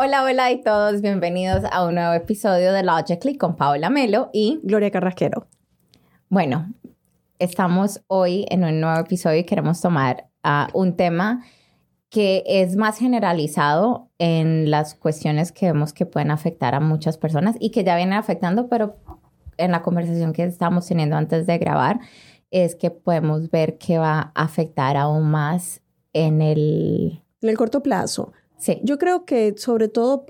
Hola, hola y todos, bienvenidos a un nuevo episodio de Logically con Paola Melo y Gloria Carrasquero. Bueno, estamos hoy en un nuevo episodio y queremos tomar un tema que es más generalizado en las cuestiones que vemos que pueden afectar a muchas personas y que ya vienen afectando, pero en la conversación que estamos teniendo antes de grabar es que podemos ver que va a afectar aún más en el corto plazo. Sí. Yo creo que sobre todo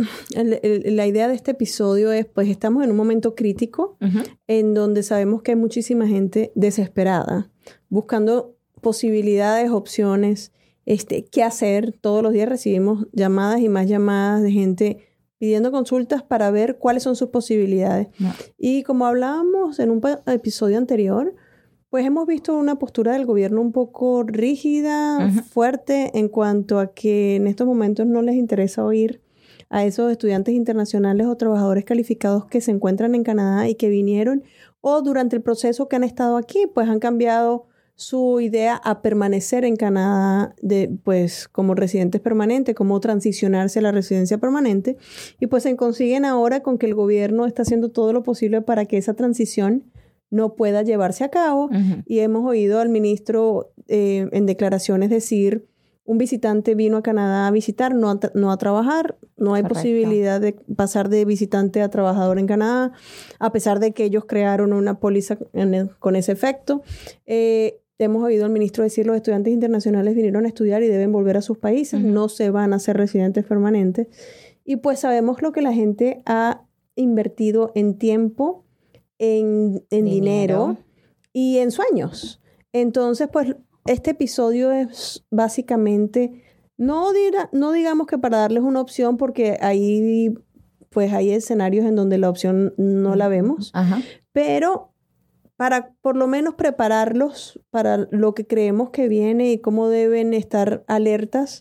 la idea de este episodio es, pues estamos en un momento crítico en donde sabemos que hay muchísima gente desesperada, buscando posibilidades, opciones, qué hacer. Todos los días recibimos llamadas y más llamadas de gente pidiendo consultas para ver cuáles son sus posibilidades. No. Y como hablábamos en un episodio anterior, pues hemos visto una postura del gobierno un poco rígida, fuerte, en cuanto a que en estos momentos no les interesa oír a esos estudiantes internacionales o trabajadores calificados que se encuentran en Canadá y que vinieron o durante el proceso que han estado aquí, pues han cambiado su idea a permanecer en Canadá pues como residentes permanentes, como transicionarse a la residencia permanente, y pues se consiguen ahora con que el gobierno está haciendo todo lo posible para que esa transición no pueda llevarse a cabo. Y hemos oído al ministro en declaraciones decir: un visitante vino a Canadá a visitar, no a trabajar. No hay posibilidad de pasar de visitante a trabajador en Canadá, a pesar de que ellos crearon una póliza con ese efecto. Hemos oído al ministro decir: los estudiantes internacionales vinieron a estudiar y deben volver a sus países, no se van a ser residentes permanentes. Y pues sabemos lo que la gente ha invertido en tiempo, en dinero y en sueños. Entonces, pues, este episodio es básicamente, no digamos que para darles una opción, porque ahí, pues, hay escenarios en donde la opción no la vemos, pero para por lo menos prepararlos para lo que creemos que viene y cómo deben estar alertas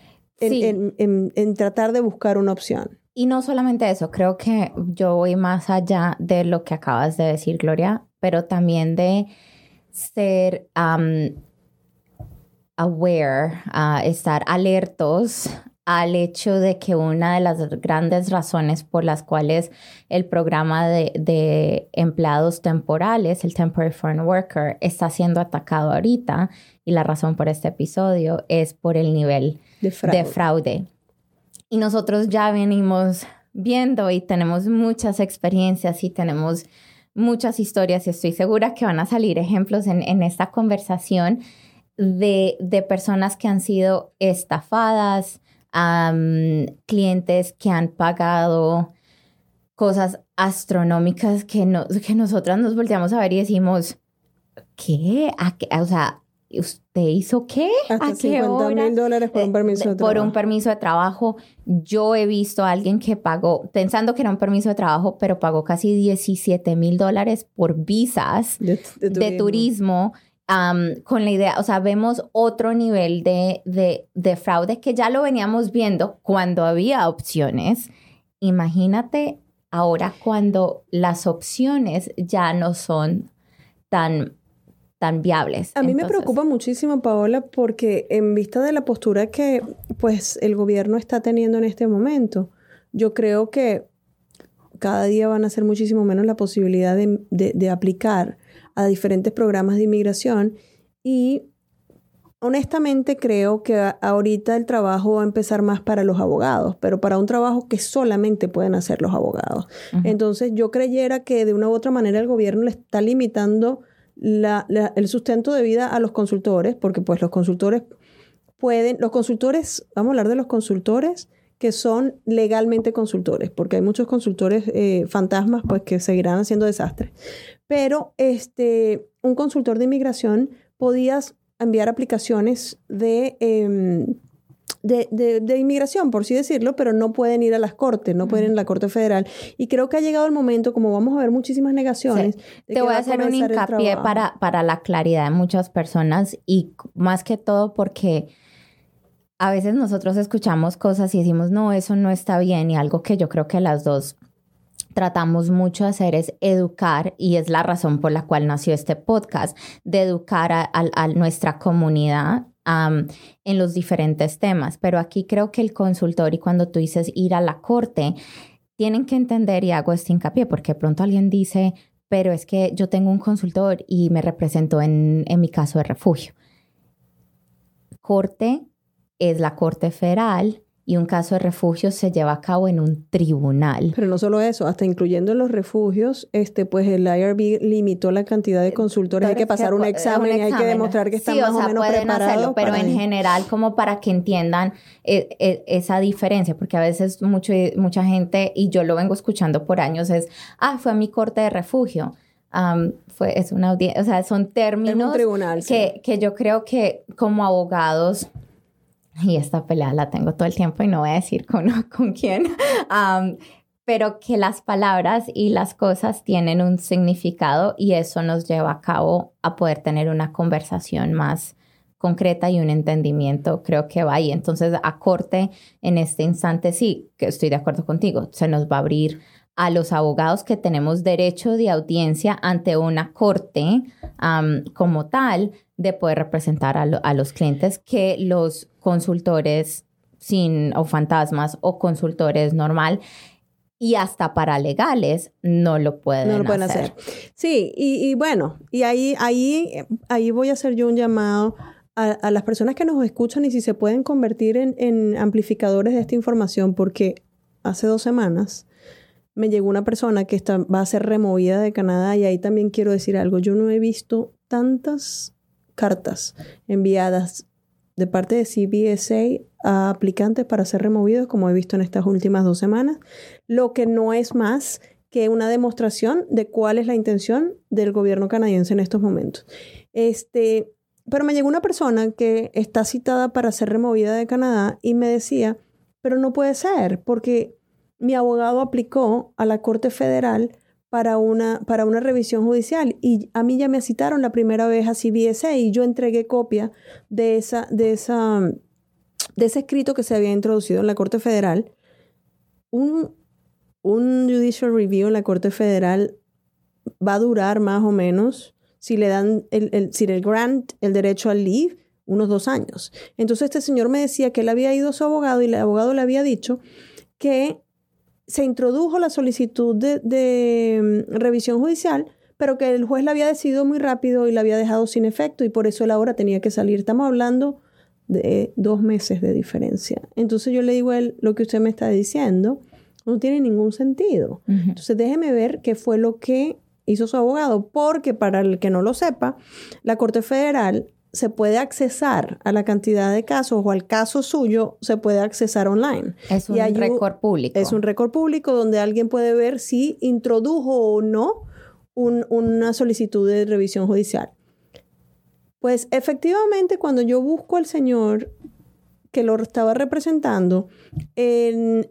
en tratar de buscar una opción. Y no solamente eso, creo que yo voy más allá de lo que acabas de decir, Gloria, pero también de ser aware, estar alertos al hecho de que una de las grandes razones por las cuales el programa de empleados temporales, el Temporary Foreign Worker, está siendo atacado ahorita, y la razón por este episodio es por el nivel de fraude. Y nosotros ya venimos viendo y tenemos muchas experiencias y tenemos muchas historias, y estoy segura que van a salir ejemplos en esta conversación de personas que han sido estafadas, clientes que han pagado cosas astronómicas que nosotras nos volteamos a ver y decimos: ¿qué? O sea, ¿usted hizo qué? Hasta ¿A qué hora? $50,000 por un permiso de trabajo. Por un permiso de trabajo. Yo he visto a alguien que pagó, pensando que era un permiso de trabajo, pero pagó casi $17,000 por visas de turismo. Con la idea, o sea, vemos otro nivel de fraude que ya lo veníamos viendo cuando había opciones. Imagínate ahora cuando las opciones ya no son tan viables. A mí me preocupa muchísimo, Paola, porque en vista de la postura que pues el gobierno está teniendo en este momento, yo creo que cada día van a ser muchísimo menos la posibilidad de aplicar a diferentes programas de inmigración, y honestamente creo que ahorita el trabajo va a empezar más para los abogados, pero para un trabajo que solamente pueden hacer los abogados. Entonces yo creyera que de una u otra manera el gobierno le está limitando el sustento de vida a los consultores, porque pues los consultores, vamos a hablar de los consultores que son legalmente consultores, porque hay muchos consultores fantasmas pues que seguirán haciendo desastres. Pero un consultor de inmigración podías enviar aplicaciones de inmigración, por así decirlo, pero no pueden ir a las cortes, no pueden ir a la Corte Federal. Y creo que ha llegado el momento, como vamos a ver muchísimas negaciones. Sí. Te voy a hacer un hincapié para la claridad de muchas personas, y más que todo porque a veces nosotros escuchamos cosas y decimos: no, eso no está bien, y algo que yo creo que las dos tratamos mucho de hacer es educar, y es la razón por la cual nació este podcast, de educar a nuestra comunidad en los diferentes temas. Pero aquí creo que el consultor, y cuando tú dices ir a la corte, tienen que entender, y hago este hincapié, porque de pronto alguien dice, pero es que yo tengo un consultor y me representó en mi caso de refugio. Corte es la Corte Federal y un caso de refugio se lleva a cabo en un tribunal. Pero no solo eso, hasta incluyendo en los refugios, pues el IRB limitó la cantidad de consultores. Hay que pasar un examen, hay que demostrar que están más o menos preparados. Hacerlo, pero en general, como para que entiendan esa diferencia, porque a veces mucha gente, y yo lo vengo escuchando por años, fue a mi corte de refugio. Es una audiencia, o sea, son términos tribunal, que yo creo que como abogados, y esta pelea la tengo todo el tiempo y no voy a decir con quién, pero que las palabras y las cosas tienen un significado y eso nos lleva a cabo a poder tener una conversación más concreta y un entendimiento, creo que va ahí. Entonces, a corte, en este instante, sí, que estoy de acuerdo contigo, se nos va a abrir a los abogados que tenemos derecho de audiencia ante una corte como tal, de poder representar a los clientes que los consultores o fantasmas o consultores normal y hasta paralegales no lo pueden hacer. Sí, y bueno, y ahí voy a hacer yo un llamado a las personas que nos escuchan y si se pueden convertir en amplificadores de esta información, porque hace 2 semanas me llegó una persona que va a ser removida de Canadá y ahí también quiero decir algo. Yo no he visto tantas cartas enviadas de parte de CBSA a aplicantes para ser removidos como he visto en estas últimas 2 semanas, lo que no es más que una demostración de cuál es la intención del gobierno canadiense en estos momentos. Pero me llegó una persona que está citada para ser removida de Canadá y me decía, pero no puede ser porque mi abogado aplicó a la Corte Federal para una revisión judicial y a mí ya me citaron la primera vez a CBSA y yo entregué copia de ese escrito que se había introducido en la Corte Federal. Un judicial review en la Corte Federal va a durar más o menos, si le dan el grant, el derecho al leave, unos 2 años. Entonces este señor me decía que él había ido a su abogado y el abogado le había dicho que se introdujo la solicitud de revisión judicial, pero que el juez la había decidido muy rápido y la había dejado sin efecto y por eso él ahora tenía que salir. Estamos hablando de 2 meses de diferencia. Entonces yo le digo a él, lo que usted me está diciendo no tiene ningún sentido. Uh-huh. Entonces déjeme ver qué fue lo que hizo su abogado, porque para el que no lo sepa, la Corte Federal se puede accesar a la cantidad de casos o al caso suyo se puede accesar online. Es un récord público. Es un récord público donde alguien puede ver si introdujo o no una solicitud de revisión judicial. Pues efectivamente cuando yo busco al señor que lo estaba representando en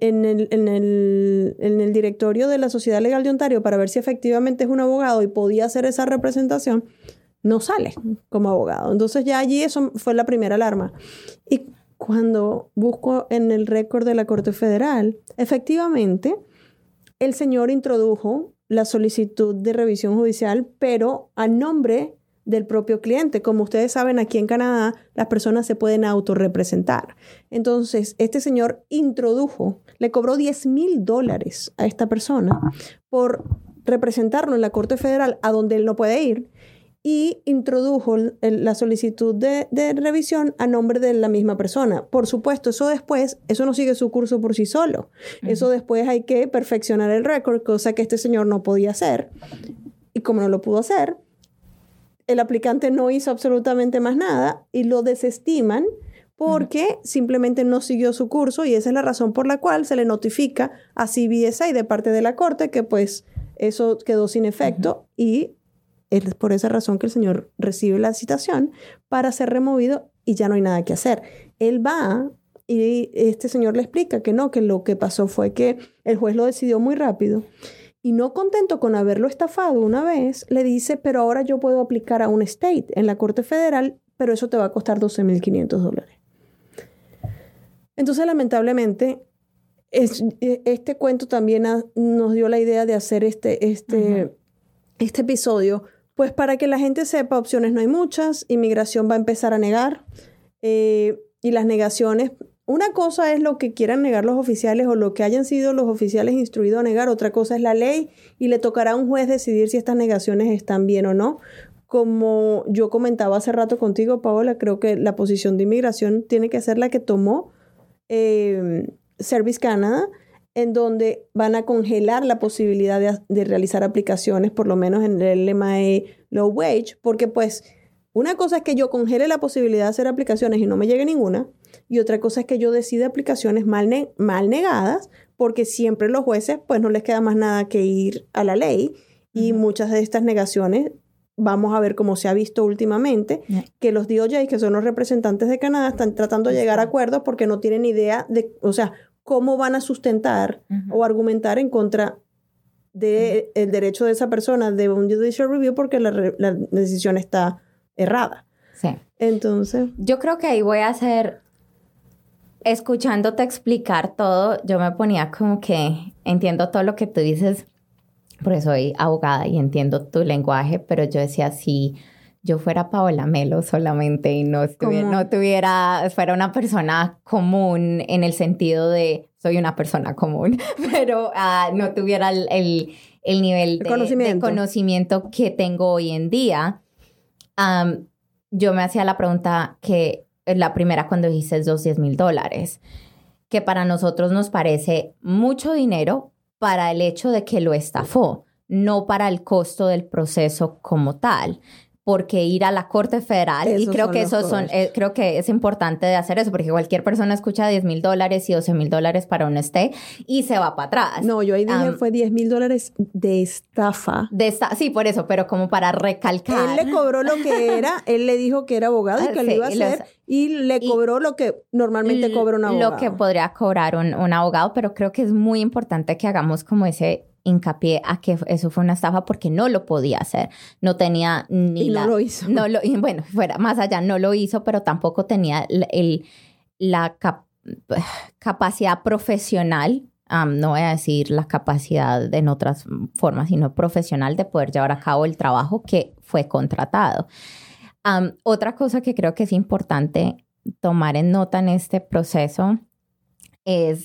el directorio de la Sociedad Legal de Ontario para ver si efectivamente es un abogado y podía hacer esa representación, no sale como abogado. Entonces ya allí eso fue la primera alarma. Y cuando busco en el récord de la Corte Federal, efectivamente, el señor introdujo la solicitud de revisión judicial, pero a nombre del propio cliente. Como ustedes saben, aquí en Canadá, las personas se pueden autorrepresentar. Entonces, este señor le cobró $10,000 a esta persona por representarlo en la Corte Federal, a donde él no puede ir, y introdujo la solicitud de revisión a nombre de la misma persona. Por supuesto, eso no sigue su curso por sí solo. Uh-huh. Eso después hay que perfeccionar el récord, cosa que este señor no podía hacer. Y como no lo pudo hacer, el aplicante no hizo absolutamente más nada y lo desestiman porque simplemente no siguió su curso, y esa es la razón por la cual se le notifica a CBSA de parte de la corte que pues eso quedó sin efecto. Uh-huh. Y es por esa razón que el señor recibe la citación para ser removido y ya no hay nada que hacer. Él va y este señor le explica que no, que lo que pasó fue que el juez lo decidió muy rápido y no contento con haberlo estafado una vez, le dice, pero ahora yo puedo aplicar a un state en la Corte Federal, pero eso te va a costar $12,500. Entonces, lamentablemente, este cuento también nos dio la idea de hacer este episodio, pues para que la gente sepa, opciones no hay muchas, inmigración va a empezar a negar Y las negaciones, una cosa es lo que quieran negar los oficiales o lo que hayan sido los oficiales instruidos a negar, otra cosa es la ley y le tocará a un juez decidir si estas negaciones están bien o no. Como yo comentaba hace rato contigo, Paola, creo que la posición de inmigración tiene que ser la que tomó Service Canada, en donde van a congelar la posibilidad de realizar aplicaciones, por lo menos en el LMA Low Wage, porque pues una cosa es que yo congele la posibilidad de hacer aplicaciones y no me llegue ninguna, y otra cosa es que yo decida aplicaciones mal negadas, porque siempre los jueces pues no les queda más nada que ir a la ley, y muchas de estas negaciones vamos a ver cómo se ha visto últimamente, que los DOJ, que son los representantes de Canadá, están tratando de llegar a acuerdos porque no tienen idea de, o sea, cómo van a sustentar o argumentar en contra del derecho de esa persona de un judicial review porque la decisión está errada. Sí. Entonces, yo creo que ahí voy a hacer, escuchándote explicar todo, yo me ponía como que entiendo todo lo que tú dices, porque soy abogada y entiendo tu lenguaje, pero yo decía, si yo fuera Paola Melo solamente y no fuera una persona común en el sentido de soy una persona común, pero no tuviera el nivel de conocimiento que tengo hoy en día, yo me hacía la pregunta que la primera cuando dijiste esos $10,000, que para nosotros nos parece mucho dinero para el hecho de que lo estafó, no para el costo del proceso como tal. Porque ir a la Corte Federal, y creo que creo que es importante de hacer eso, porque cualquier persona escucha $10,000 y $12,000 para un stay y se va para atrás. No, yo ahí dije fue $10,000 de estafa. Sí, por eso, pero como para recalcar. Él le cobró lo que era, él le dijo que era abogado y que lo iba a hacer, y le cobró lo que normalmente cobra un abogado. Lo que podría cobrar un abogado, pero creo que es muy importante que hagamos como ese hincapié a que eso fue una estafa porque no lo podía hacer. No tenía ni y no lo hizo. Bueno, fuera más allá, no lo hizo, pero tampoco tenía la capacidad profesional, no voy a decir la capacidad en otras formas, sino profesional de poder llevar a cabo el trabajo que fue contratado. Otra cosa que creo que es importante tomar en nota en este proceso es...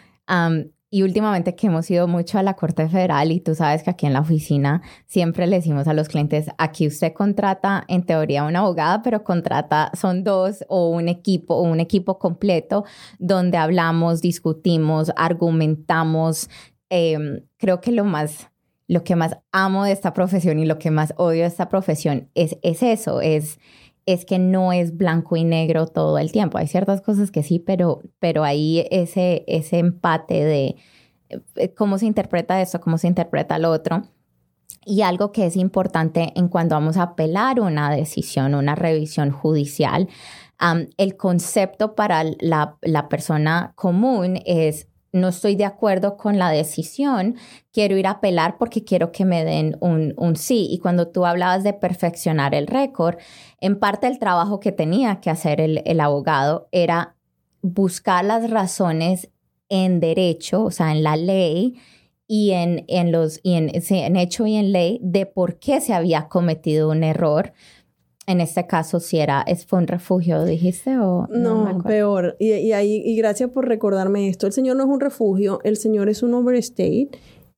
y últimamente que hemos ido mucho a la Corte Federal y tú sabes que aquí en la oficina siempre le decimos a los clientes, aquí usted contrata en teoría una abogada, pero son dos o un equipo completo donde hablamos, discutimos, argumentamos. Creo que lo que más amo de esta profesión y lo que más odio de esta profesión es eso, es que no es blanco y negro todo el tiempo. Hay ciertas cosas que sí, pero ahí ese empate de cómo se interpreta esto, cómo se interpreta lo otro. Y algo que es importante en cuando vamos a apelar una decisión, una revisión judicial, el concepto para la persona común es: no estoy de acuerdo con la decisión, quiero ir a apelar porque quiero que me den un sí. Y cuando tú hablabas de perfeccionar el récord, en parte el trabajo que tenía que hacer el abogado era buscar las razones en derecho, o sea, en la ley y en hecho y en ley de por qué se había cometido un error. En este caso, si fue un refugio, ¿dijiste? O no peor. Y gracias por recordarme esto. El señor no es un refugio, el señor es un overstay.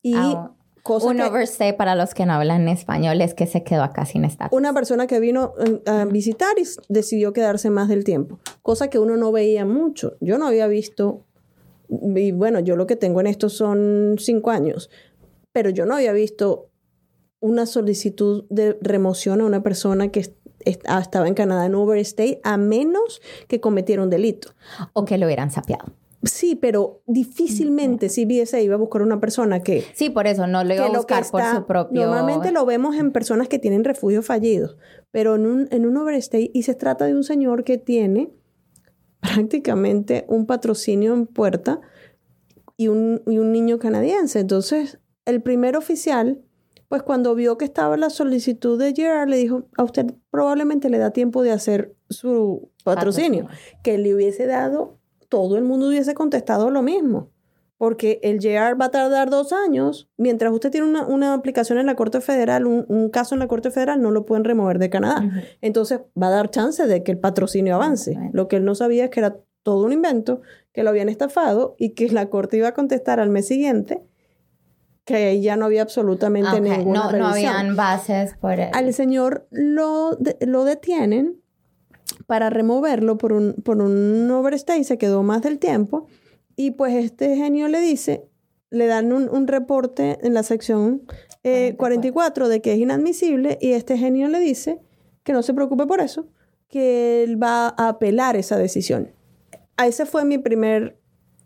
Overstay, para los que no hablan español, es que se quedó acá sin estatus. Una persona que vino a visitar y decidió quedarse más del tiempo. Cosa que uno no veía mucho. Yo no había visto, y bueno, yo lo que tengo en esto son 5 años, pero yo no había visto una solicitud de remoción a una persona que estaba en Canadá en overstay, a menos que cometiera un delito. O que lo hubieran sapeado. Sí, pero difícilmente CBSA iba a buscar una persona que... Sí, por eso no lo iba a buscar por su propio... Normalmente lo vemos en personas que tienen refugios fallidos, pero en un overstay, y se trata de un señor que tiene prácticamente un patrocinio en puerta y un niño canadiense. Entonces, el primer oficial, pues cuando vio que estaba la solicitud de Gerard, le dijo: a usted probablemente le da tiempo de hacer su patrocinio. Que le hubiese dado, todo el mundo hubiese contestado lo mismo. porque el JR va a tardar 2 años. Mientras usted tiene una aplicación en la Corte Federal, un caso en la Corte Federal, no lo pueden remover de Canadá. Uh-huh. Entonces, va a dar chance de que el patrocinio avance. Uh-huh. Lo que él no sabía es que era todo un invento, que lo habían estafado y que la Corte iba a contestar al mes siguiente que ahí ya no había absolutamente ninguna revisión. No habían bases por él. Al señor lo detienen para removerlo por un overstay, se quedó más del tiempo. Y pues este genio le dan un reporte en la sección 44 de que es inadmisible, y este genio le dice que no se preocupe por eso, que él va a apelar esa decisión. Ese fue mi primer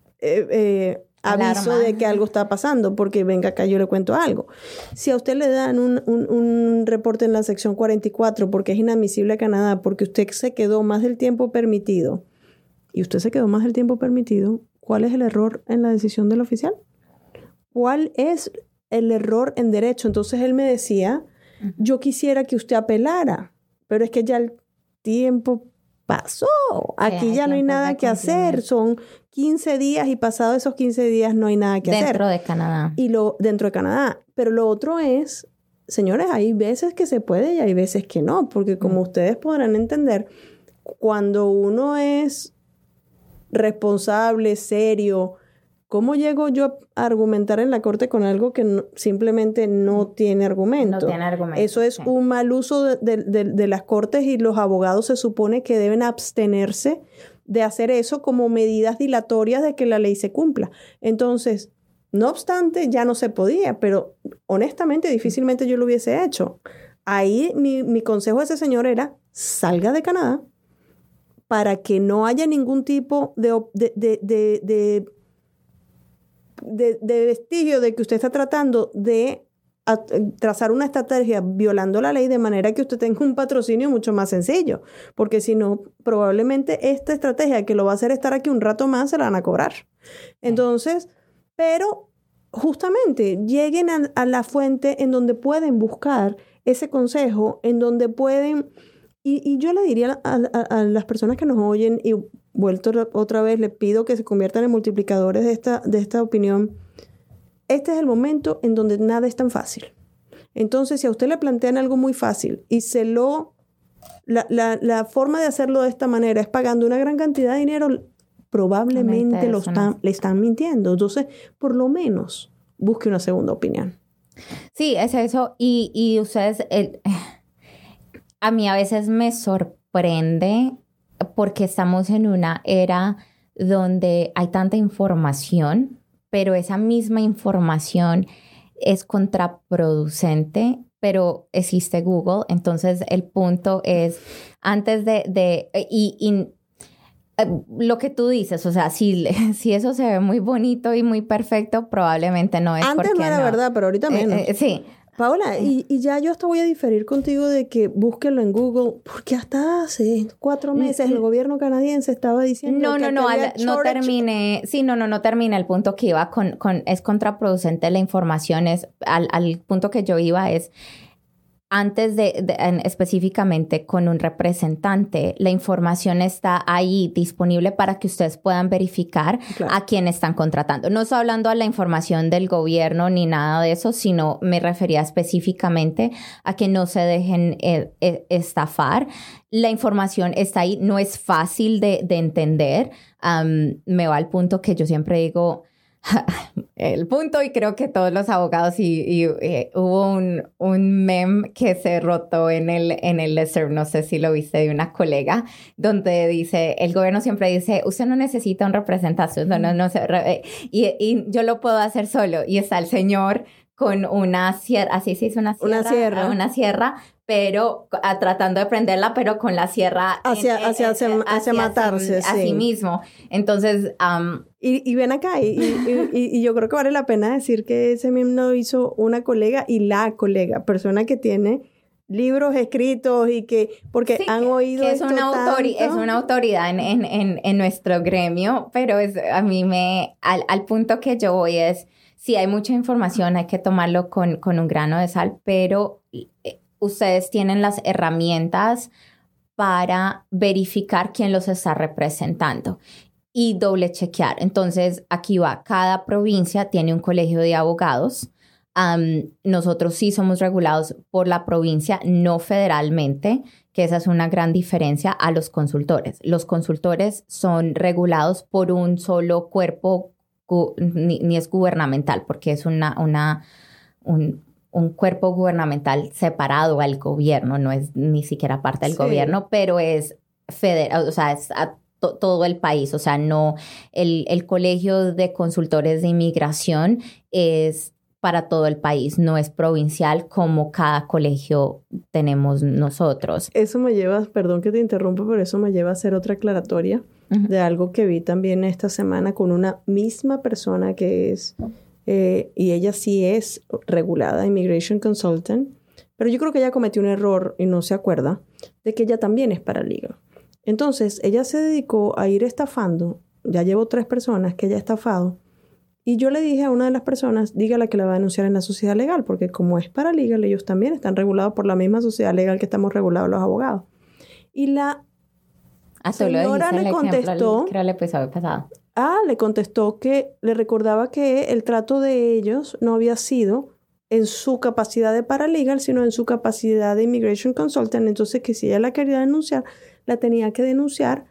aviso de que algo está pasando, porque venga acá, yo le cuento algo. Si a usted le dan un reporte en la sección 44 porque es inadmisible a Canadá, porque usted se quedó más del tiempo permitido, y usted se quedó más del tiempo permitido, ¿cuál es el error en la decisión del oficial? ¿Cuál es el error en derecho? Entonces él me decía, yo quisiera que usted apelara, pero es que ya el tiempo pasó. Aquí ya no hay nada que hacer. Son 15 días y pasado esos 15 días no hay nada que hacer. Dentro de Canadá. Dentro de Canadá. Pero lo otro es, señores, hay veces que se puede y hay veces que no, porque como ustedes podrán entender, cuando uno es responsable, serio, ¿cómo llego yo a argumentar en la corte con algo que simplemente no tiene argumento? No tiene argumento. Eso es un mal uso de las cortes, y los abogados se supone que deben abstenerse de hacer eso como medidas dilatorias de que la ley se cumpla. Entonces, no obstante, ya no se podía, pero honestamente difícilmente yo lo hubiese hecho. Ahí mi consejo a ese señor era, salga de Canadá para que no haya ningún tipo de vestigio de que usted está tratando de trazar una estrategia violando la ley, de manera que usted tenga un patrocinio mucho más sencillo, porque si no, probablemente esta estrategia que lo va a hacer estar aquí un rato más se la van a cobrar. Entonces, pero justamente lleguen a la fuente en donde pueden buscar ese consejo, en donde pueden, y yo le diría a las personas que nos oyen, y vuelto otra vez, les pido que se conviertan en multiplicadores de esta opinión. Este es el momento en donde nada es tan fácil. Entonces, si a usted le plantean algo muy fácil y la forma de hacerlo de esta manera es pagando una gran cantidad de dinero, probablemente le están mintiendo. Entonces, por lo menos, busque una segunda opinión. Sí, es eso. Y ustedes, a mí a veces me sorprende, porque estamos en una era donde hay tanta información, pero esa misma información es contraproducente, pero existe Google. Entonces, el punto es, antes lo que tú dices, o sea, si eso se ve muy bonito y muy perfecto, probablemente no es. Antes no era verdad, pero ahorita menos. Sí. Paola, y ya yo hasta voy a diferir contigo de que búsquenlo en Google, porque hasta hace 4 meses el gobierno canadiense estaba diciendo no termine el punto que iba con es contraproducente la información, es al punto que yo iba es, antes específicamente con un representante, la información está ahí disponible para que ustedes puedan verificar a quién están contratando. No estoy hablando de la información del gobierno ni nada de eso, sino me refería específicamente a que no se dejen estafar. La información está ahí, no es fácil de entender. Me va al punto que yo siempre digo, el punto, y creo que todos los abogados, y hubo un meme que se rotó en el listserv, no sé si lo viste, de una colega, donde dice, el gobierno siempre dice, usted no necesita un representante, y yo lo puedo hacer solo, y está el señor con una sierra, así se dice, una sierra, pero tratando de prenderla, pero con la sierra hacia matarse, a sí mismo. Entonces, y ven acá, y yo creo que vale la pena decir que ese meme lo hizo una colega, y la colega, persona que tiene libros escritos y que, porque sí, han oído que es una autoridad en nuestro gremio, pero a mí al punto que yo voy es, sí, hay mucha información, hay que tomarlo con un grano de sal, pero ustedes tienen las herramientas para verificar quién los está representando. y doble chequear. Entonces, aquí va, cada provincia tiene un colegio de abogados. Nosotros sí somos regulados por la provincia, no federalmente, que esa es una gran diferencia a los consultores. Los consultores son regulados por un solo cuerpo, ni es gubernamental, porque es un cuerpo gubernamental separado al gobierno, no es ni siquiera parte del gobierno, pero es federal, o sea, es a todo el país. O sea, no, el Colegio de Consultores de Inmigración es para todo el país, no es provincial como cada colegio tenemos nosotros. Eso me lleva, perdón que te interrumpa, pero eso me lleva a hacer otra aclaratoria de algo que vi también esta semana con una misma persona que es, y ella sí es regulada, Immigration Consultant, pero yo creo que ella cometió un error y no se acuerda de que ella también es paralegal. Entonces, ella se dedicó a ir estafando, ya llevo 3 personas que ella ha estafado, y yo le dije a una de las personas, dígale que la va a denunciar en la sociedad legal, porque como es paralegal, ellos también están regulados por la misma sociedad legal que estamos regulados los abogados. Y la señora le contestó, creo el episodio pasado. Le contestó que le recordaba que el trato de ellos no había sido en su capacidad de paralegal, sino en su capacidad de Immigration Consultant. Entonces, que si ella la quería denunciar, la tenía que denunciar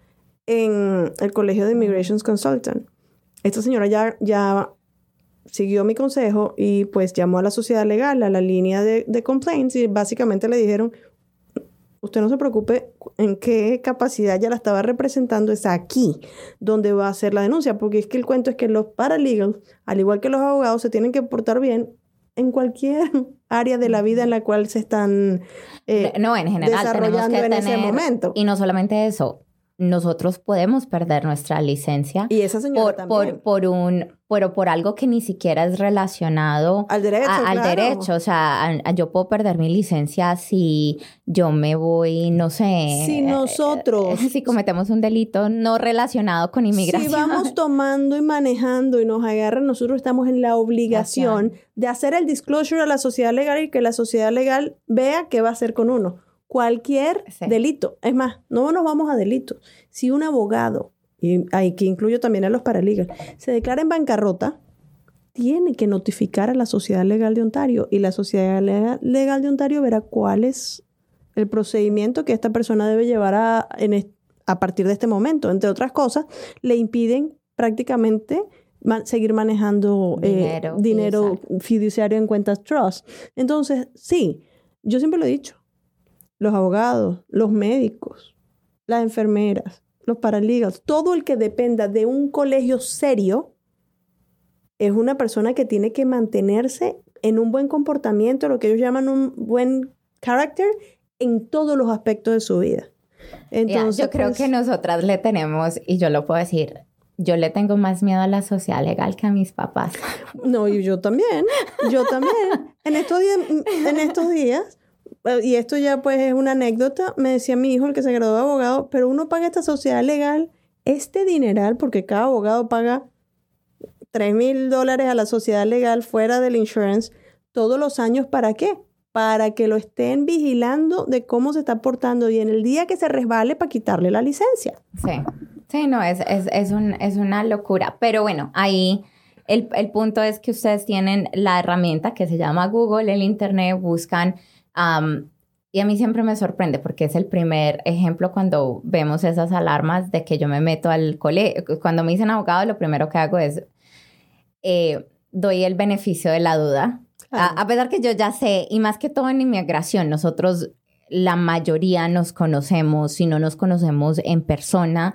en el Colegio de Immigration Consultant. Esta señora ya siguió mi consejo y pues llamó a la sociedad legal, a la línea de complaints, y básicamente le dijeron, usted no se preocupe en qué capacidad ya la estaba representando, es aquí donde va a hacer la denuncia, porque es que el cuento es que los paralegals, al igual que los abogados, se tienen que portar bien en cualquier área de la vida en la cual se están en general, desarrollando en ese momento. Y no solamente eso, nosotros podemos perder nuestra licencia. Y esa señora también. Por algo que ni siquiera es relacionado al derecho. Al derecho. O sea, yo puedo perder mi licencia si yo me voy, no sé. Si nosotros. Si cometemos un delito no relacionado con inmigración. Si vamos tomando y manejando y nos agarran, nosotros estamos en la obligación de hacer el disclosure a la sociedad legal y que la sociedad legal vea qué va a hacer con uno. Cualquier delito. Es más, no nos vamos a delitos. Si un abogado, y ahí que incluyo también a los paralegales, se declara en bancarrota, tiene que notificar a la Sociedad Legal de Ontario. Y la Sociedad Legal de Ontario verá cuál es el procedimiento que esta persona debe llevar a partir de este momento. Entre otras cosas, le impiden prácticamente seguir manejando dinero fiduciario en cuentas trust. Entonces, sí, yo siempre lo he dicho. Los abogados, los médicos, las enfermeras, los paralegals, todo el que dependa de un colegio serio es una persona que tiene que mantenerse en un buen comportamiento, lo que ellos llaman un buen carácter en todos los aspectos de su vida. Entonces, yo creo que nosotras le tenemos, y yo lo puedo decir, yo le tengo más miedo a la sociedad legal que a mis papás. No, y yo también. En estos días, y esto ya pues es una anécdota, me decía mi hijo, el que se graduó de abogado, pero uno paga esta sociedad legal, este dineral, porque cada abogado paga $3,000 a la sociedad legal fuera del insurance todos los años. ¿Para qué? Para que lo estén vigilando de cómo se está portando y en el día que se resbale para quitarle la licencia. Sí, no, es una locura. Pero bueno, ahí el punto es que ustedes tienen la herramienta que se llama Google, el internet, buscan. Y a mí siempre me sorprende porque es el primer ejemplo cuando vemos esas alarmas de que yo me meto al colegio. Cuando me dicen abogado, lo primero que hago es doy el beneficio de la duda. A pesar que yo ya sé, y más que todo en inmigración, nosotros la mayoría nos conocemos, si no nos conocemos en persona,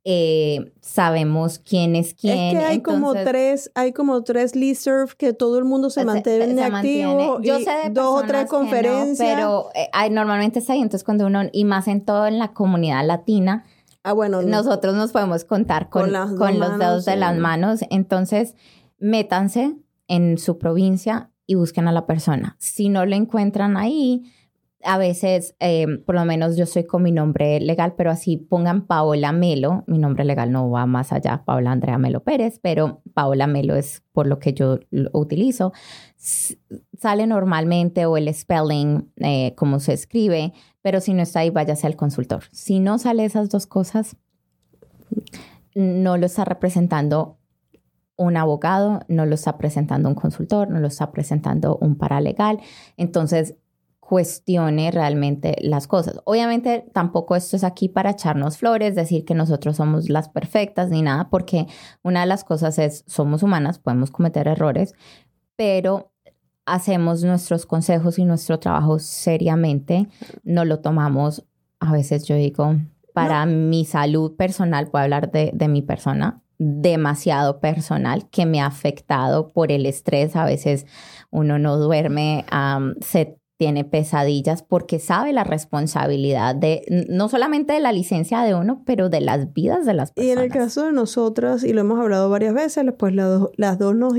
sabemos quién es quién. Es que hay como tres listserv que todo el mundo se mantiene activo. Yo sé de 2 o 3 conferencias. No, pero normalmente está ahí. Entonces cuando uno, y más en todo en la comunidad latina, nosotros nos podemos contar con los dedos de las manos. Entonces, métanse en su provincia y busquen a la persona. Si no lo encuentran ahí, a veces, por lo menos yo soy con mi nombre legal, pero así pongan Paola Melo. Mi nombre legal no va más allá, Paola Andrea Melo Pérez, pero Paola Melo es por lo que yo lo utilizo. Sale normalmente o el spelling, como se escribe, pero si no está ahí, váyase al consultor. Si no sale esas 2 cosas, no lo está representando un abogado, no lo está presentando un consultor, no lo está presentando un paralegal. Entonces, cuestione realmente las cosas. Obviamente, tampoco esto es aquí para echarnos flores, decir que nosotros somos las perfectas ni nada, porque una de las cosas es, somos humanas, podemos cometer errores, pero hacemos nuestros consejos y nuestro trabajo seriamente, no lo tomamos, a veces yo digo, para mi salud personal, puedo hablar de mi persona, demasiado personal, que me ha afectado por el estrés. A veces uno no duerme, se tiene pesadillas porque sabe la responsabilidad de no solamente de la licencia de uno, pero de las vidas de las personas. Y en el caso de nosotras, y lo hemos hablado varias veces, pues las dos nos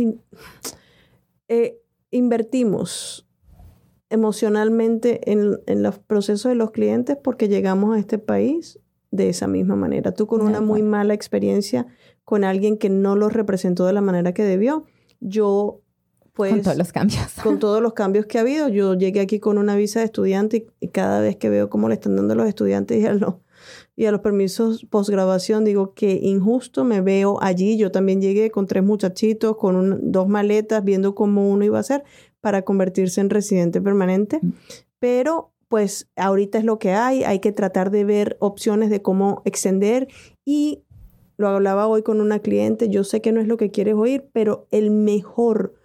invertimos emocionalmente en los procesos de los clientes porque llegamos a este país de esa misma manera. Tú con una muy mala experiencia con alguien que no los representó de la manera que debió. Yo, pues... Con todos los cambios. Con todos los cambios que ha habido. Yo llegué aquí con una visa de estudiante y cada vez que veo cómo le están dando a los estudiantes y a los permisos postgraduación, digo que injusto me veo allí. Yo también llegué con 3 muchachitos, con 2 maletas, viendo cómo uno iba a hacer para convertirse en residente permanente. Pero pues ahorita es lo que hay que tratar de ver opciones de cómo extender y lo hablaba hoy con una cliente, yo sé que no es lo que quieres oír, pero el mejor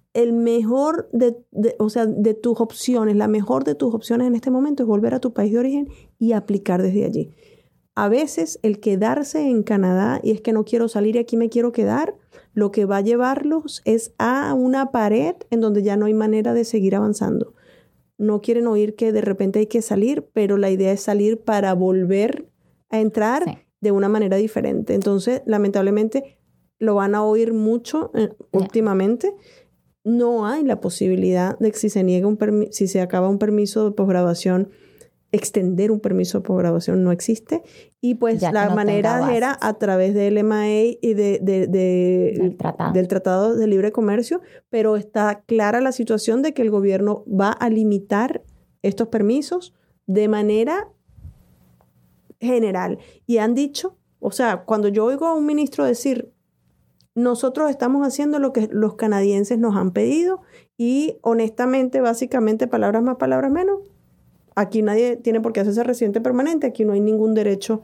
de tus opciones, la mejor de tus opciones en este momento es volver a tu país de origen y aplicar desde allí. A veces el quedarse en Canadá y es que no quiero salir y aquí me quiero quedar, lo que va a llevarlos es a una pared en donde ya no hay manera de seguir avanzando. No quieren oír que de repente hay que salir, pero la idea es salir para volver a entrar de una manera diferente. Entonces, lamentablemente, lo van a oír mucho últimamente. No hay la posibilidad de que si se niega si se acaba un permiso de posgraduación, extender un permiso de posgraduación no existe. Y pues la manera era a través del MA y del Tratado de Libre Comercio, pero está clara la situación de que el gobierno va a limitar estos permisos de manera general. Y han dicho, o sea, cuando yo oigo a un ministro decir, nosotros estamos haciendo lo que los canadienses nos han pedido y honestamente, básicamente, palabras más, palabras menos, aquí nadie tiene por qué hacerse residente permanente, aquí no hay ningún derecho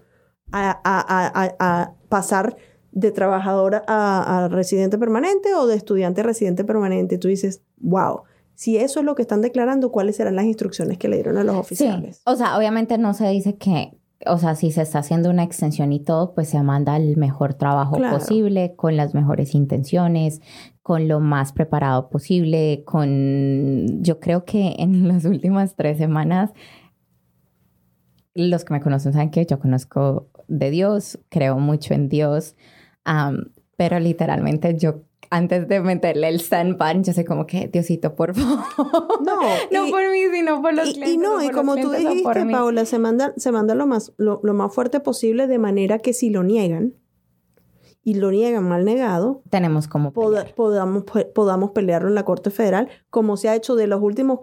a pasar de trabajador a residente permanente o de estudiante a residente permanente. Tú dices, wow, si eso es lo que están declarando, ¿cuáles serán las instrucciones que le dieron a los oficiales? Sí, o sea, obviamente no se dice que, o sea, si se está haciendo una extensión y todo, pues se manda el mejor trabajo posible, con las mejores intenciones, con lo más preparado posible, yo creo que en las últimas 3 semanas, los que me conocen saben que yo conozco de Dios, creo mucho en Dios, pero literalmente yo, antes de meterle el send button, yo sé como que, Diosito, por favor. No por mí, sino por los clientes. Y como tú dijiste, Paola, se manda lo más fuerte posible, de manera que si lo niegan, y lo niegan mal negado, tenemos como podamos pelearlo en la Corte Federal, como se ha hecho de los últimos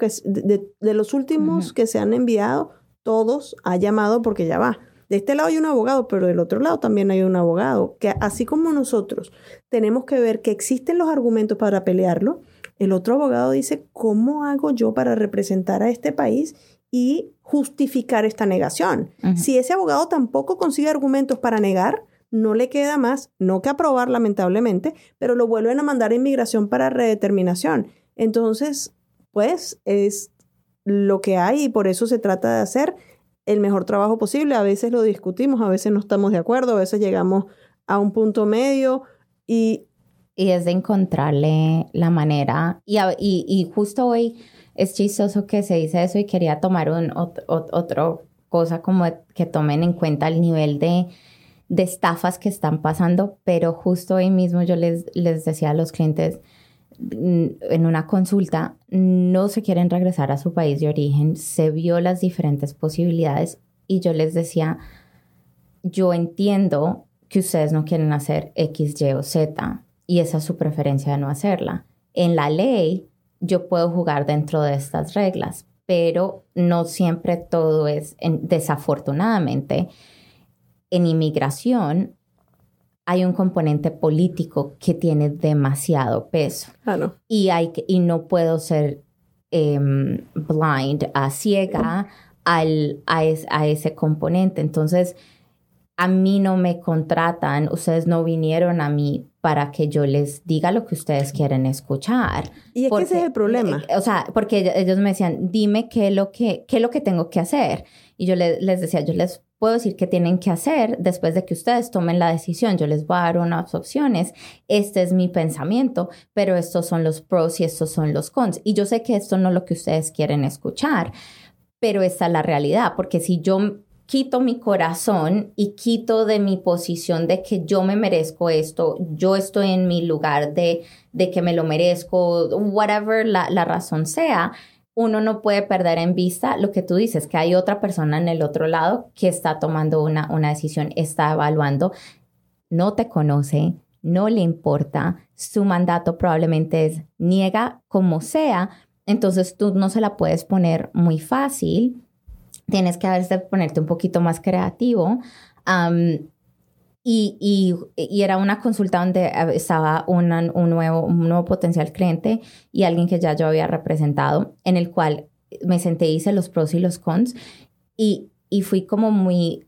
que se han enviado, todos ha llamado porque ya va. De este lado hay un abogado, pero del otro lado también hay un abogado, que así como nosotros tenemos que ver que existen los argumentos para pelearlo, el otro abogado dice, ¿cómo hago yo para representar a este país y justificar esta negación? Si ese abogado tampoco consigue argumentos para negar, no le queda más, no que aprobar lamentablemente, pero lo vuelven a mandar a inmigración para redeterminación. Entonces, pues es lo que hay y por eso se trata de hacer el mejor trabajo posible. A veces lo discutimos, a veces no estamos de acuerdo, a veces llegamos a un punto medio y es de encontrarle la manera. Y justo hoy es chistoso que se dice eso y quería tomar otra cosa como que tomen en cuenta el nivel de estafas que están pasando, pero justo hoy mismo yo les decía a los clientes en una consulta, no se quieren regresar a su país de origen, se vio las diferentes posibilidades y yo les decía, yo entiendo que ustedes no quieren hacer X, Y o Z y esa es su preferencia de no hacerla. En la ley yo puedo jugar dentro de estas reglas, pero no siempre todo es, desafortunadamente, en inmigración hay un componente político que tiene demasiado peso. Claro. Y no puedo ser blind, ciega a ese componente. Entonces, a mí no me contratan, ustedes no vinieron a mí para que yo les diga lo que ustedes quieren escuchar. Y es que ese es el problema. O sea, porque ellos me decían, dime qué es lo que tengo que hacer. Y yo les decía, yo les puedo decir qué tienen que hacer después de que ustedes tomen la decisión. Yo les voy a dar unas opciones. Este es mi pensamiento, pero estos son los pros y estos son los cons. Y yo sé que esto no es lo que ustedes quieren escuchar, pero esta es la realidad. Porque si yo quito mi corazón y quito de mi posición de que yo me merezco esto, yo estoy en mi lugar de que me lo merezco, whatever la razón sea, uno no puede perder en vista lo que tú dices, que hay otra persona en el otro lado que está tomando una decisión, está evaluando, no te conoce, no le importa, su mandato probablemente es niega como sea, entonces tú no se la puedes poner muy fácil. Tienes que a veces ponerte un poquito más creativo. Y era una consulta donde estaba un nuevo potencial cliente y alguien que ya yo había representado, en el cual me senté y hice los pros y los cons. Y fui como muy...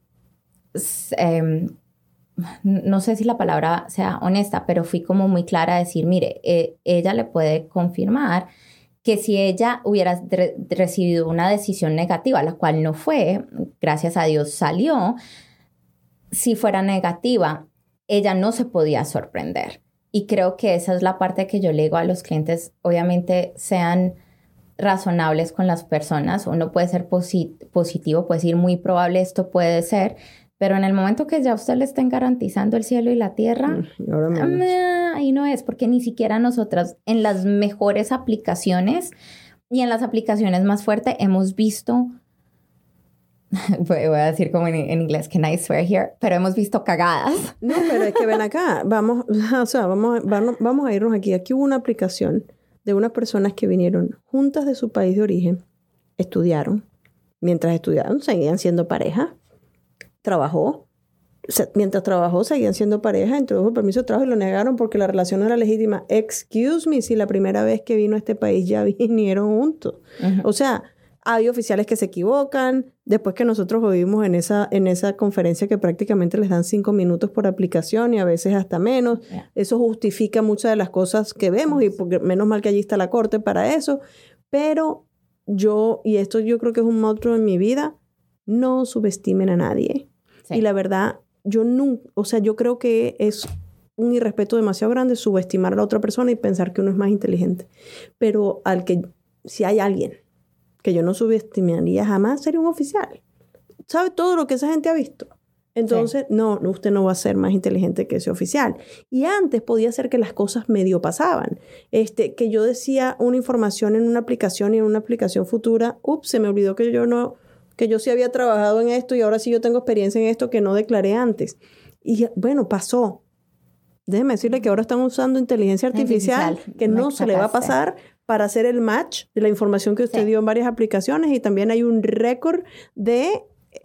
no sé si la palabra sea honesta, pero fui como muy clara a decir, mire, ella le puede confirmar que si ella hubiera recibido una decisión negativa, la cual no fue, gracias a Dios salió, si fuera negativa, ella no se podía sorprender. Y creo que esa es la parte que yo le digo a los clientes, obviamente sean razonables con las personas, uno puede ser positivo, puede decir muy probable esto puede ser, pero en el momento que ya usted le estén garantizando el cielo y la tierra, ahí no es, porque ni siquiera nosotras en las mejores aplicaciones y en las aplicaciones más fuertes hemos visto, voy a decir como en inglés, can I swear here? Pero hemos visto cagadas. No, pero es que ven acá, vamos a irnos aquí. Aquí hubo una aplicación de unas personas que vinieron juntas de su país de origen, estudiaron, mientras estudiaron seguían siendo pareja. Mientras trabajó, seguían siendo pareja, introdujo el permiso de trabajo y lo negaron porque la relación no era legítima. Excuse me, si la primera vez que vino a este país ya vinieron juntos. Uh-huh. O sea, hay oficiales que se equivocan. Después que nosotros oímos en esa conferencia que prácticamente les dan 5 minutos por aplicación y a veces hasta menos. Yeah. Eso justifica muchas de las cosas que vemos y porque menos mal que allí está la corte para eso. Pero esto yo creo que es un motto en mi vida, no subestimen a nadie. Sí. Y la verdad, yo creo que es un irrespeto demasiado grande subestimar a la otra persona y pensar que uno es más inteligente. Pero si hay alguien que yo no subestimaría jamás, sería un oficial. ¿Sabe todo lo que esa gente ha visto? Entonces, sí. No, usted no va a ser más inteligente que ese oficial. Y antes podía ser que las cosas medio pasaban. Que yo decía una información en una aplicación y en una aplicación futura, se me olvidó que yo sí había trabajado en esto y ahora sí yo tengo experiencia en esto que no declaré antes. Y bueno, pasó. Déjeme decirle que ahora están usando inteligencia artificial que no se le va a pasar para hacer el match de la información que usted dio en varias aplicaciones, y también hay un récord de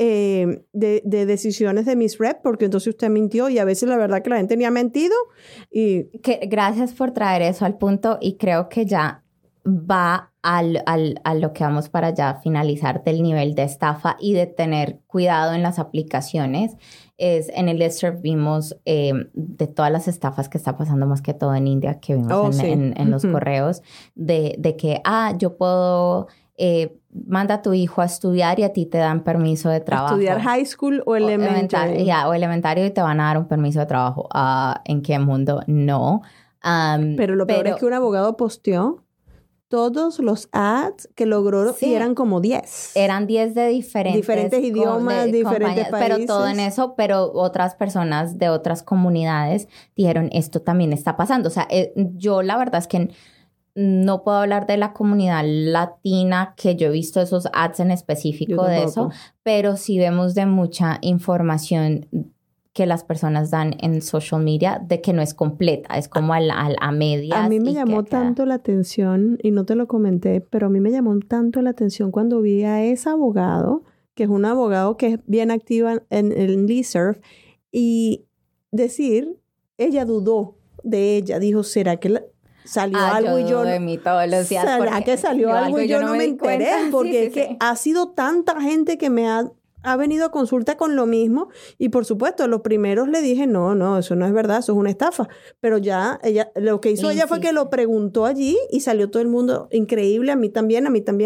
decisiones de Miss Rep, porque entonces usted mintió y a veces la verdad que la gente ni ha mentido. Gracias por traer eso al punto, y creo que ya va a lo que vamos para ya finalizar del nivel de estafa y de tener cuidado en las aplicaciones. En el listserv vimos de todas las estafas que está pasando, más que todo en India, que vimos en los correos, de que, yo puedo, manda a tu hijo a estudiar y a ti te dan permiso de trabajo. Estudiar high school o elementary. O elementario, y te van a dar un permiso de trabajo. ¿En qué mundo? No. Pero lo peor es que un abogado posteó todos los ads que logró, y eran como 10. Eran 10 de diferentes idiomas, diferentes países. Pero todo en eso, pero otras personas de otras comunidades dijeron, esto también está pasando. O sea, yo la verdad es que no puedo hablar de la comunidad latina, que yo he visto esos ads en específico de eso, pero sí vemos de mucha información que las personas dan en social media de que no es completa, es como a medias. A mí me llamó tanto la atención, y no te lo comenté, pero a mí me llamó tanto la atención cuando vi a ese abogado, que es un abogado que es bien activa en listserv, y decir ella dudó de ella. Dijo, ¿será que salió algo y yo de mí todos los días? ¿Será que salió algo y yo no me enteré? Porque es que ha sido tanta gente que me ha venido a consulta con lo mismo y por supuesto los primeros le dije no, eso no es verdad, eso es una estafa, pero ya ella, lo que hizo ella fue que lo preguntó allí y salió todo el mundo increíble, a mí también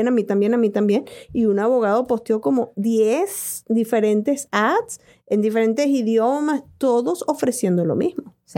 y un abogado posteó como 10 diferentes ads en diferentes idiomas, todos ofreciendo lo mismo. Sí,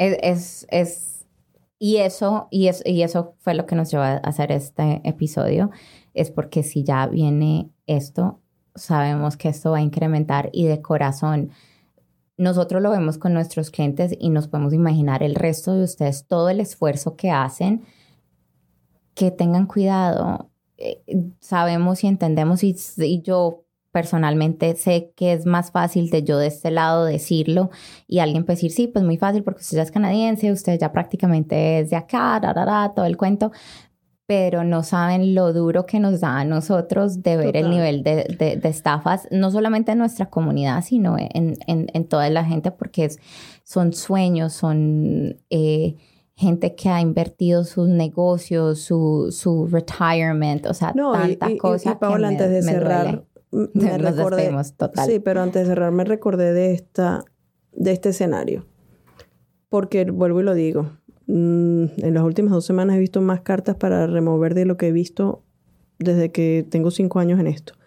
y eso fue lo que nos llevó a hacer este episodio, es porque si ya viene esto, sabemos que esto va a incrementar y de corazón, nosotros lo vemos con nuestros clientes y nos podemos imaginar el resto de ustedes, todo el esfuerzo que hacen, que tengan cuidado. Sabemos y entendemos y yo personalmente sé que es más fácil de este lado decirlo y alguien puede decir, sí, pues muy fácil porque usted ya es canadiense, usted ya prácticamente es de acá, todo el cuento. Pero no saben lo duro que nos da a nosotros de ver el nivel de estafas, no solamente en nuestra comunidad, sino en toda la gente, porque son sueños, son gente que ha invertido sus negocios, su retirement, o sea, tanta cosa. Y Paola, antes de cerrar, me recordé, total. Sí, pero antes de cerrar me recordé de este escenario, porque vuelvo y lo digo. En las últimas 2 semanas he visto más cartas para remover de lo que he visto desde que tengo 5 años en esto.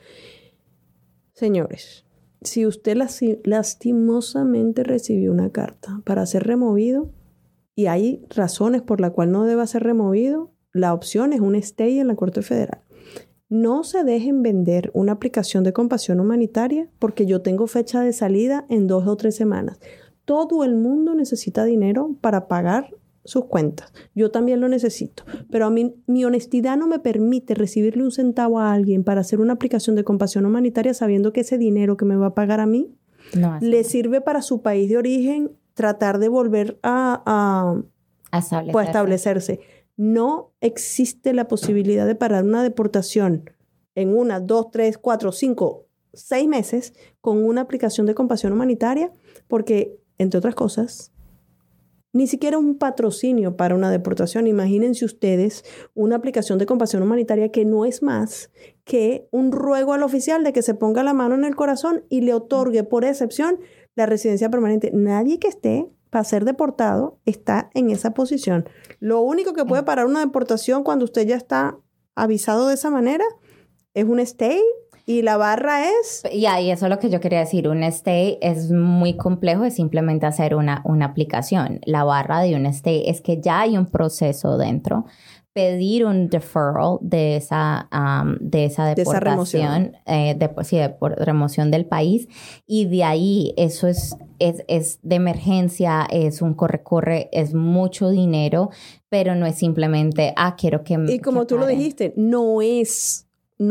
Señores, si usted lastimosamente recibió una carta para ser removido y hay razones por las cuales no deba ser removido, la opción es un stay en la Corte Federal. No se dejen vender una aplicación de compasión humanitaria porque yo tengo fecha de salida en 2 o 3 semanas. Todo el mundo necesita dinero para pagar sus cuentas. Yo también lo necesito. Pero a mí, mi honestidad no me permite recibirle un centavo a alguien para hacer una aplicación de compasión humanitaria sabiendo que ese dinero que me va a pagar a mí le sirve para su país de origen tratar de volver a establecerse. No existe la posibilidad de parar una deportación en 1, 2, 3, 4, 5, 6 meses con una aplicación de compasión humanitaria porque, entre otras cosas, ni siquiera un patrocinio para una deportación. Imagínense ustedes una aplicación de compasión humanitaria que no es más que un ruego al oficial de que se ponga la mano en el corazón y le otorgue por excepción la residencia permanente. Nadie que esté para ser deportado está en esa posición. Lo único que puede parar una deportación cuando usted ya está avisado de esa manera es un stay. Y la barra es... Y eso es lo que yo quería decir. Un stay es muy complejo, es simplemente hacer una aplicación. La barra de un stay es que ya hay un proceso dentro. Pedir un deferral de esa deportación, remoción del país. Y de ahí eso es de emergencia, es un corre-corre, es mucho dinero, pero no es simplemente, quiero que... Y como tú lo dijiste, no es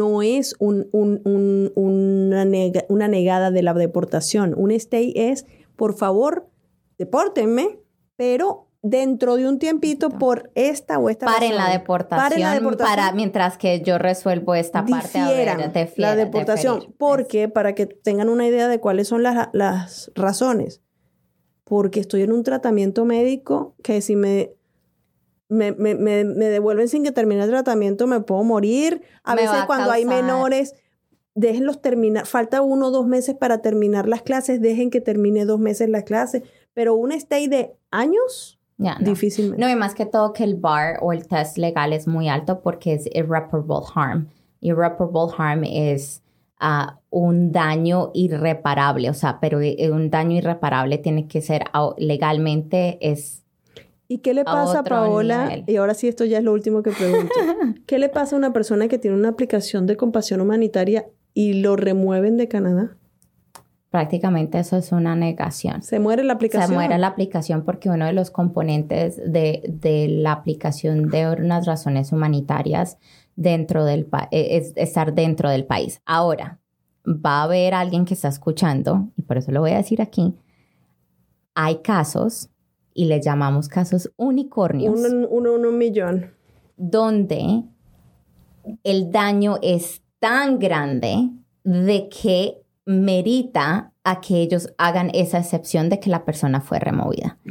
una negada de la deportación. Un stay es, por favor, depórtenme, pero dentro de un tiempito por esta o esta Paren la deportación para mientras que yo resuelvo esta parte. La deportación. Porque, para que tengan una idea de cuáles son las razones. Porque estoy en un tratamiento médico que si me devuelven sin que termine el tratamiento, me puedo morir. A veces cuando hay menores, déjenlos terminar. Falta 1 o 2 meses para terminar las clases. Dejen que termine 2 meses las clases. Pero un stay de años, difícilmente. No, y más que todo que el bar o el test legal es muy alto porque es irreparable harm. Irreparable harm es un daño irreparable. O sea, pero un daño irreparable tiene que ser legalmente ¿Y qué le pasa, Paola? Nivel. Y ahora sí, esto ya es lo último que pregunto. ¿Qué le pasa a una persona que tiene una aplicación de compasión humanitaria y lo remueven de Canadá? Prácticamente eso es una negación. ¿Se muere la aplicación? Se muere la aplicación porque uno de los componentes de la aplicación de unas razones humanitarias es estar dentro del país. Ahora, va a haber alguien que está escuchando, y por eso lo voy a decir aquí, hay casos... y le llamamos casos unicornios. Un millón. Donde el daño es tan grande de que merita a que ellos hagan esa excepción de que la persona fue removida.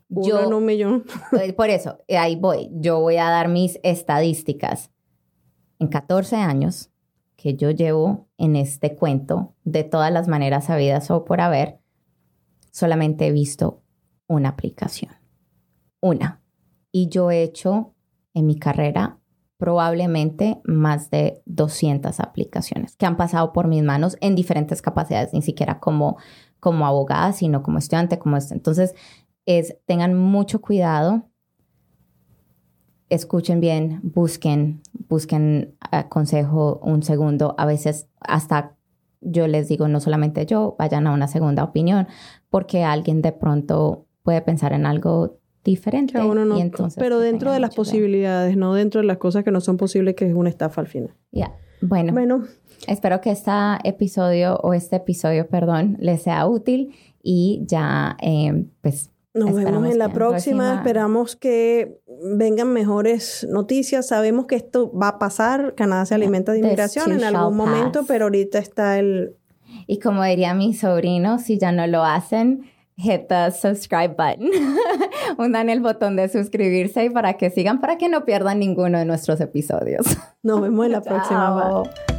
Uno en un millón. Por eso, ahí voy. Yo voy a dar mis estadísticas. En 14 años que yo llevo en este cuento de todas las maneras habidas o por haber, solamente he visto una aplicación. Una. Y yo he hecho en mi carrera probablemente más de 200 aplicaciones que han pasado por mis manos en diferentes capacidades, ni siquiera como abogada, sino como estudiante, como esto. Entonces, tengan mucho cuidado, escuchen bien, busquen consejo un segundo. A veces hasta yo les digo, no solamente yo, vayan a una segunda opinión, porque alguien de pronto puede pensar en algo diferente. Que uno no, y entonces, pero dentro de las posibilidades, no dentro de las cosas que no son posibles, que es una estafa al final. Ya, bueno. Espero que este episodio, les sea útil y ya, pues... Nos vemos en la próxima. Esperamos que vengan mejores noticias. Sabemos que esto va a pasar. Canadá se alimenta de inmigración en algún momento, pero ahorita está Y como diría mi sobrino, si ya no lo hacen, hit the subscribe button. Hundan el botón de suscribirse y para que sigan, para que no pierdan ninguno de nuestros episodios. Nos vemos en la próxima. Bye.